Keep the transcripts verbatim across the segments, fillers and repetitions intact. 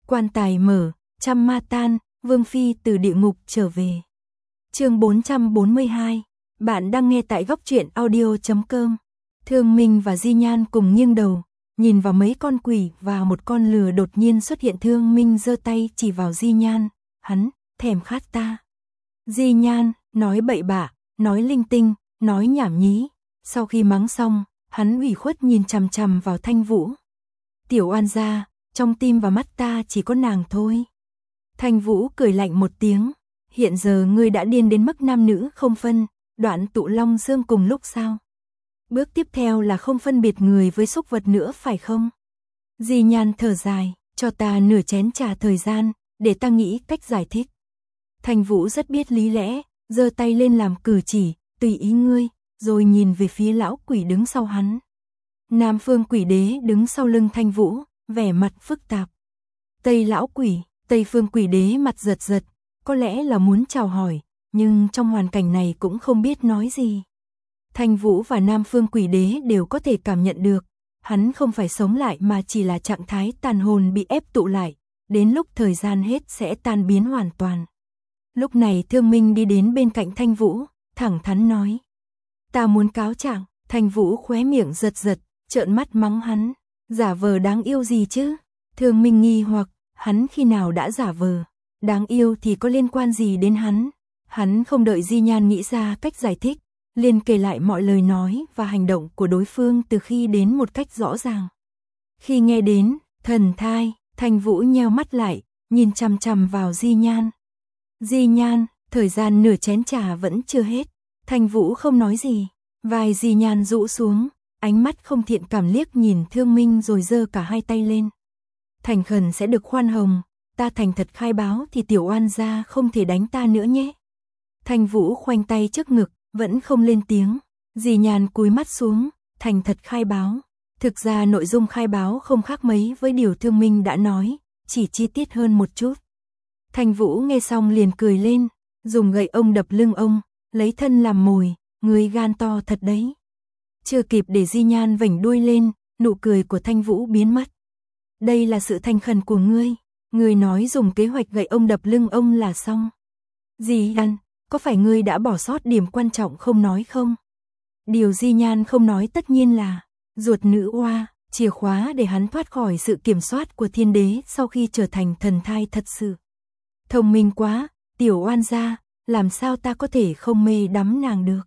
Quan tài mở, trăm ma tan, Vương Phi từ địa ngục trở về. Chương bốn trăm bốn mươi hai. Bạn đang nghe tại góc truyện audio chấm com. Thương Minh và Di Nhan cùng nghiêng đầu, nhìn vào mấy con quỷ và một con lừa đột nhiên xuất hiện. Thương Minh giơ tay chỉ vào Di Nhan, hắn, thèm khát ta. Di Nhan, nói bậy bạ, nói linh tinh, nói nhảm nhí. Sau khi mắng xong, hắn ủy khuất nhìn chằm chằm vào Thanh Vũ. Tiểu oan gia, trong tim và mắt ta chỉ có nàng thôi. Thanh Vũ cười lạnh một tiếng, hiện giờ ngươi đã điên đến mức nam nữ không phân, đoạn tụ long dương cùng lúc sao? Bước tiếp theo là không phân biệt người với súc vật nữa phải không? Di Nhan thở dài, cho ta nửa chén trà thời gian, để ta nghĩ cách giải thích. Thanh Vũ rất biết lý lẽ, giơ tay lên làm cử chỉ, tùy ý ngươi, rồi nhìn về phía lão quỷ đứng sau hắn. Nam Phương Quỷ Đế đứng sau lưng Thanh Vũ, vẻ mặt phức tạp. Tây lão quỷ, Tây Phương Quỷ Đế mặt giật giật, có lẽ là muốn chào hỏi, nhưng trong hoàn cảnh này cũng không biết nói gì. Thanh Vũ và Nam Phương Quỷ Đế đều có thể cảm nhận được, hắn không phải sống lại mà chỉ là trạng thái tàn hồn bị ép tụ lại, đến lúc thời gian hết sẽ tan biến hoàn toàn. Lúc này Thương Minh đi đến bên cạnh Thanh Vũ, thẳng thắn nói. Ta muốn cáo trạng. Thanh Vũ khóe miệng giật giật, trợn mắt mắng hắn, giả vờ đáng yêu gì chứ? Thương Minh nghi hoặc, hắn khi nào đã giả vờ, đáng yêu thì có liên quan gì đến hắn? Hắn không đợi Di Nhan nghĩ ra cách giải thích, liền kể lại mọi lời nói và hành động của đối phương từ khi đến một cách rõ ràng. Khi nghe đến, thần thai, Thanh Vũ nheo mắt lại, nhìn chằm chằm vào Di Nhan. Di Nhan, thời gian nửa chén trà vẫn chưa hết. Thanh Vũ không nói gì, vai Di Nhan rũ xuống, ánh mắt không thiện cảm liếc nhìn Thương Minh rồi giơ cả hai tay lên. Thành khẩn sẽ được khoan hồng, ta thành thật khai báo thì tiểu oan gia không thể đánh ta nữa nhé. Thanh Vũ khoanh tay trước ngực, vẫn không lên tiếng. Di Nhan cúi mắt xuống, thành thật khai báo. Thực ra nội dung khai báo không khác mấy với điều Thương Minh đã nói, chỉ chi tiết hơn một chút. Thanh Vũ nghe xong liền cười lên, dùng gậy ông đập lưng ông, lấy thân làm mồi, ngươi gan to thật đấy. Chưa kịp để Di Nhan vểnh đuôi lên, nụ cười của Thanh Vũ biến mất. Đây là sự thành khẩn của ngươi, ngươi nói dùng kế hoạch gậy ông đập lưng ông là xong. Di Nhan, có phải ngươi đã bỏ sót điểm quan trọng không nói không? Điều Di Nhan không nói tất nhiên là ruột nữ oa, chìa khóa để hắn thoát khỏi sự kiểm soát của thiên đế sau khi trở thành thần thai thật sự. Thông minh quá, tiểu oan gia, làm sao ta có thể không mê đắm nàng được?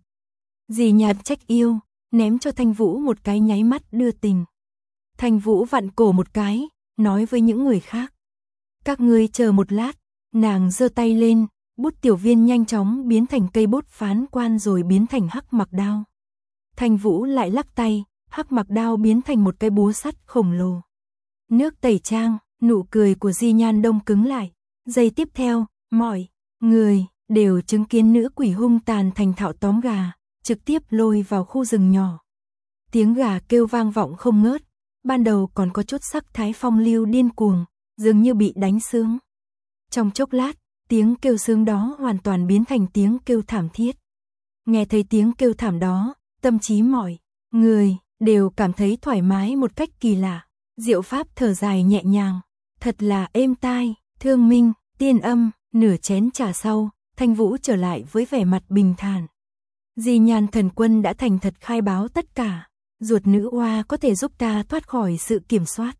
Di Nhan trách yêu, ném cho Thanh Vũ một cái nháy mắt đưa tình. Thanh Vũ vặn cổ một cái, nói với những người khác. Các ngươi chờ một lát, nàng giơ tay lên, bút tiểu viên nhanh chóng biến thành cây bút phán quan rồi biến thành hắc mặc đao. Thanh Vũ lại lắc tay, hắc mặc đao biến thành một cái búa sắt khổng lồ. Nước tẩy trang, nụ cười của Di Nhan đông cứng lại. Giây tiếp theo, mọi người đều chứng kiến nữ quỷ hung tàn thành thạo tóm gà, trực tiếp lôi vào khu rừng nhỏ. Tiếng gà kêu vang vọng không ngớt, ban đầu còn có chút sắc thái phong lưu điên cuồng, dường như bị đánh sướng. Trong chốc lát, tiếng kêu sướng đó hoàn toàn biến thành tiếng kêu thảm thiết. Nghe thấy tiếng kêu thảm đó, tâm trí mọi người đều cảm thấy thoải mái một cách kỳ lạ. Diệu Pháp thở dài nhẹ nhàng, thật là êm tai. Thương Minh, Tiên Âm, nửa chén trà sau, Thanh Vũ trở lại với vẻ mặt bình thản. Di Nhan thần quân đã thành thật khai báo tất cả, ruột nữ oa có thể giúp ta thoát khỏi sự kiểm soát.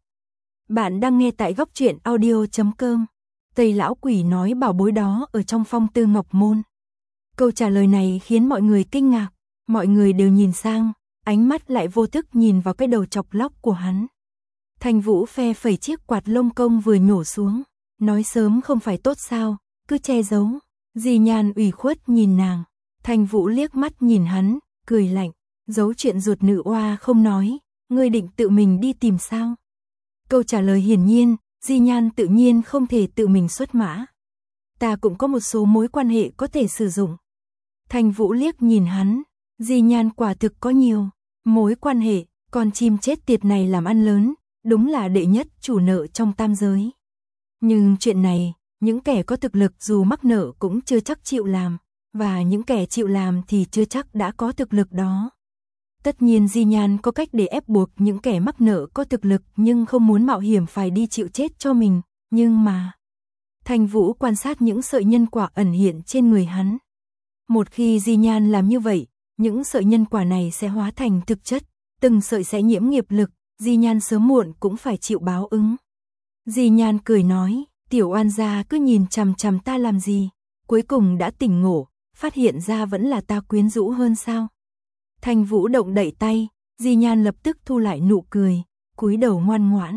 Bạn đang nghe tại góc truyện audio chấm com. Tây lão quỷ nói bảo bối đó ở trong phong tư ngọc môn. Câu trả lời này khiến mọi người kinh ngạc, mọi người đều nhìn sang, ánh mắt lại vô thức nhìn vào cái đầu chọc lóc của hắn. Thanh Vũ phe phẩy chiếc quạt lông công vừa nhổ xuống. Nói sớm không phải tốt sao, cứ che giấu. Di Nhan ủy khuất nhìn nàng. Thanh Vũ liếc mắt nhìn hắn, cười lạnh. Giấu chuyện ruột nữ oa không nói, ngươi định tự mình đi tìm sao? Câu trả lời hiển nhiên, Di Nhan tự nhiên không thể tự mình xuất mã. Ta cũng có một số mối quan hệ có thể sử dụng. Thanh Vũ liếc nhìn hắn. Di Nhan quả thực có nhiều mối quan hệ, con chim chết tiệt này làm ăn lớn, đúng là đệ nhất chủ nợ trong tam giới. Nhưng chuyện này, những kẻ có thực lực dù mắc nợ cũng chưa chắc chịu làm, và những kẻ chịu làm thì chưa chắc đã có thực lực đó. Tất nhiên Di Nhan có cách để ép buộc những kẻ mắc nợ có thực lực nhưng không muốn mạo hiểm phải đi chịu chết cho mình, Nhưng mà, Thanh Vũ quan sát những sợi nhân quả ẩn hiện trên người hắn. Một khi Di Nhan làm như vậy, những sợi nhân quả này sẽ hóa thành thực chất, từng sợi sẽ nhiễm nghiệp lực, Di Nhan sớm muộn cũng phải chịu báo ứng. Di Nhan cười nói, tiểu oan gia cứ nhìn chằm chằm ta làm gì, cuối cùng đã tỉnh ngộ, phát hiện ra vẫn là ta quyến rũ hơn sao. Thanh Vũ động đậy tay, Di Nhan lập tức thu lại nụ cười, cúi đầu ngoan ngoãn.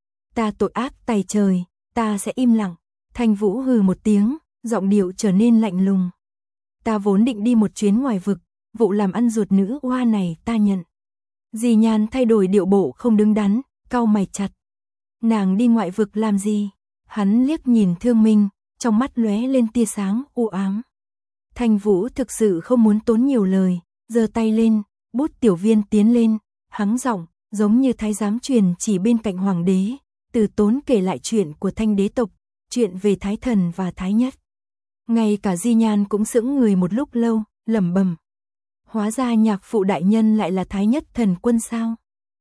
Ta tội ác tày trời, ta sẽ im lặng. Thanh Vũ hừ một tiếng, giọng điệu trở nên lạnh lùng. Ta vốn định đi một chuyến ngoài vực, vụ làm ăn ruột nữ oa này ta nhận. Di Nhan thay đổi điệu bộ không đứng đắn, cau mày chặt. Nàng đi ngoại vực làm gì? Hắn liếc nhìn Thương Minh, trong mắt lóe lên tia sáng u ám. Thanh Vũ thực sự không muốn tốn nhiều lời, giơ tay lên, bút tiểu viên tiến lên, hắng giọng, giống như thái giám truyền chỉ bên cạnh hoàng đế, Từ Tốn kể lại chuyện của Thanh đế tộc, chuyện về Thái Thần và Thái Nhất. Ngay cả Di Nhan cũng sững người một lúc lâu, lẩm bẩm. Hóa ra nhạc phụ đại nhân lại là Thái Nhất thần quân sao?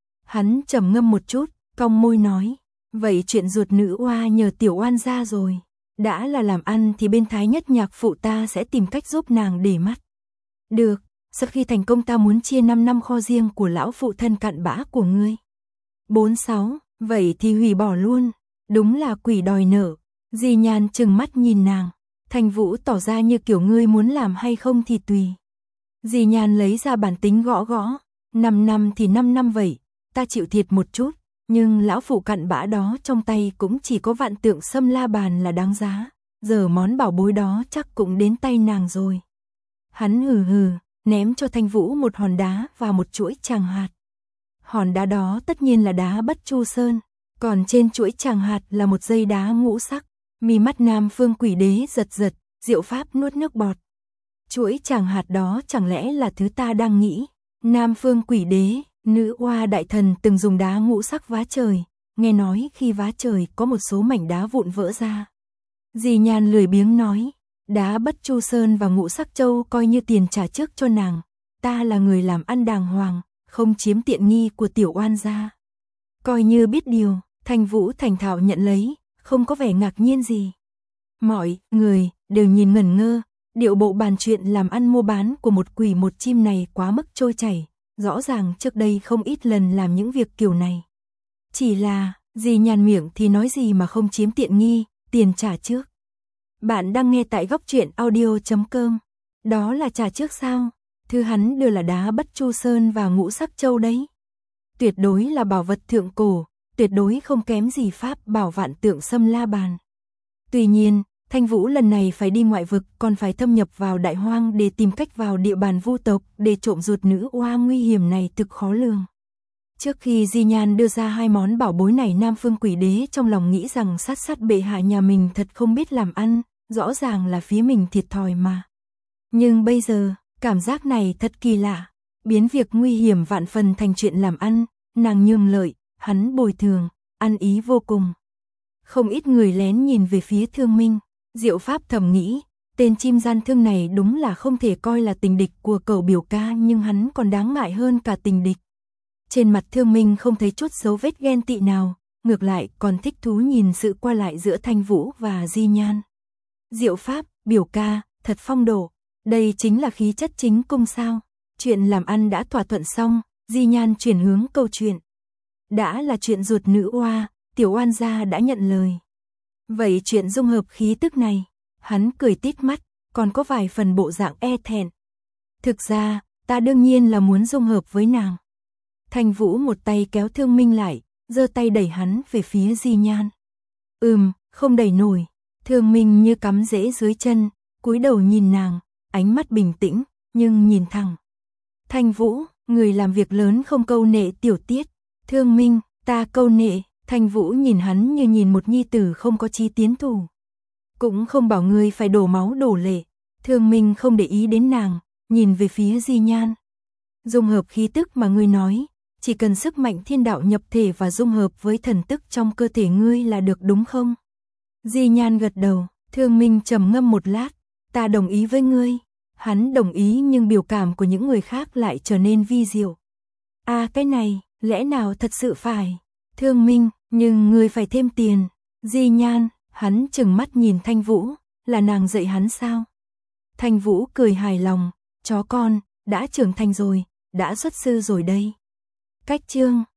Hắn trầm ngâm một chút, cong môi nói, vậy chuyện ruột nữ oa nhờ tiểu oan gia rồi. Đã là làm ăn thì bên Thái Nhất nhạc phụ ta sẽ tìm cách giúp nàng để mắt. Được, sau khi thành công ta muốn chia năm năm kho riêng của lão phụ thân cặn bã của ngươi. Bốn sáu, vậy thì hủy bỏ luôn. Đúng là quỷ đòi nợ. Di Nhan trừng mắt nhìn nàng. Thanh Vũ tỏ ra như kiểu ngươi muốn làm hay không thì tùy. Di Nhan lấy ra bản tính gõ gõ. Năm năm thì năm năm vậy. Ta chịu thiệt một chút. Nhưng lão phụ cặn bã đó trong tay cũng chỉ có vạn tượng sâm la bàn là đáng giá. Giờ món bảo bối đó chắc cũng đến tay nàng rồi. Hắn hừ hừ, ném cho Thanh Vũ một hòn đá và một chuỗi tràng hạt. Hòn đá đó tất nhiên là đá Bất Chu Sơn. Còn trên chuỗi tràng hạt là một dây đá ngũ sắc. Mi mắt Nam Phương Quỷ Đế giật giật, Diệu Pháp nuốt nước bọt. Chuỗi tràng hạt đó chẳng lẽ là thứ ta đang nghĩ. Nam Phương Quỷ Đế, nữ oa đại thần từng dùng đá ngũ sắc vá trời, nghe nói khi vá trời có một số mảnh đá vụn vỡ ra. Di Nhan lười biếng nói, đá Bất Chu Sơn và ngũ sắc châu coi như tiền trả trước cho nàng, ta là người làm ăn đàng hoàng, không chiếm tiện nghi của tiểu oan gia. Coi như biết điều, Thanh Vũ thành thạo nhận lấy, không có vẻ ngạc nhiên gì. Mọi người đều nhìn ngẩn ngơ, điệu bộ bàn chuyện làm ăn mua bán của một quỷ một chim này quá mức trôi chảy. Rõ ràng trước đây không ít lần làm những việc kiểu này. Chỉ là, Di Nhan miệng thì nói gì mà không chiếm tiện nghi, tiền trả trước. Bạn đang nghe tại góc truyện audio chấm com. Đó là trả trước sao? Thứ hắn đưa là đá Bất Chu Sơn và ngũ sắc châu đấy. Tuyệt đối là bảo vật thượng cổ, tuyệt đối không kém gì pháp bảo vạn tượng sâm la bàn. Tuy nhiên, Thanh Vũ lần này phải đi ngoại vực, còn phải thâm nhập vào đại hoang để tìm cách vào địa bàn vu tộc để trộm ruột nữ oa nguy hiểm này thực khó lường. Trước khi Di Nhan đưa ra hai món bảo bối này, Nam Phương Quỷ Đế trong lòng nghĩ rằng sát sát bệ hạ nhà mình thật không biết làm ăn, rõ ràng là phía mình thiệt thòi mà. Nhưng bây giờ, cảm giác này thật kỳ lạ, biến việc nguy hiểm vạn phần thành chuyện làm ăn, nàng nhường lợi, hắn bồi thường, ăn ý vô cùng. Không ít người lén nhìn về phía Thương Minh. Diệu Pháp thầm nghĩ, tên chim gian thương này đúng là không thể coi là tình địch của cậu biểu ca, nhưng hắn còn đáng ngại hơn cả tình địch. Trên mặt Thương Minh không thấy chút dấu vết ghen tị nào, ngược lại còn thích thú nhìn sự qua lại giữa Thanh Vũ và Di Nhan. Diệu Pháp, biểu ca, thật phong độ, đây chính là khí chất chính cung sao? Chuyện làm ăn đã thỏa thuận xong, Di Nhan chuyển hướng câu chuyện. Đã là chuyện ruột nữ oa, tiểu oan gia đã nhận lời. Vậy chuyện dung hợp khí tức này, hắn cười tít mắt, còn có vài phần bộ dạng e thẹn. Thực ra, ta đương nhiên là muốn dung hợp với nàng. Thanh Vũ một tay kéo Thương Minh lại, giơ tay đẩy hắn về phía Di Nhan. Ừm, không đẩy nổi. Thương Minh như cắm rễ dưới chân, cúi đầu nhìn nàng, ánh mắt bình tĩnh, nhưng nhìn thẳng. Thanh Vũ, người làm việc lớn không câu nệ tiểu tiết. Thương Minh, ta câu nệ. Thanh Vũ nhìn hắn như nhìn một nhi tử không có chí tiến thủ. Cũng không bảo ngươi phải đổ máu đổ lệ. Thương Minh không để ý đến nàng, nhìn về phía Di Nhan. Dung hợp khí tức mà ngươi nói, chỉ cần sức mạnh thiên đạo nhập thể và dung hợp với thần tức trong cơ thể ngươi là được đúng không? Di Nhan gật đầu, Thương Minh trầm ngâm một lát, ta đồng ý với ngươi. Hắn đồng ý nhưng biểu cảm của những người khác lại trở nên vi diệu. À cái này, lẽ nào thật sự phải? Thương Minh, nhưng ngươi phải thêm tiền. Di Nhan, hắn trừng mắt nhìn Thanh Vũ, là nàng dạy hắn sao? Thanh Vũ cười hài lòng, chó con, đã trưởng thành rồi, đã xuất sư rồi đây. Cách chương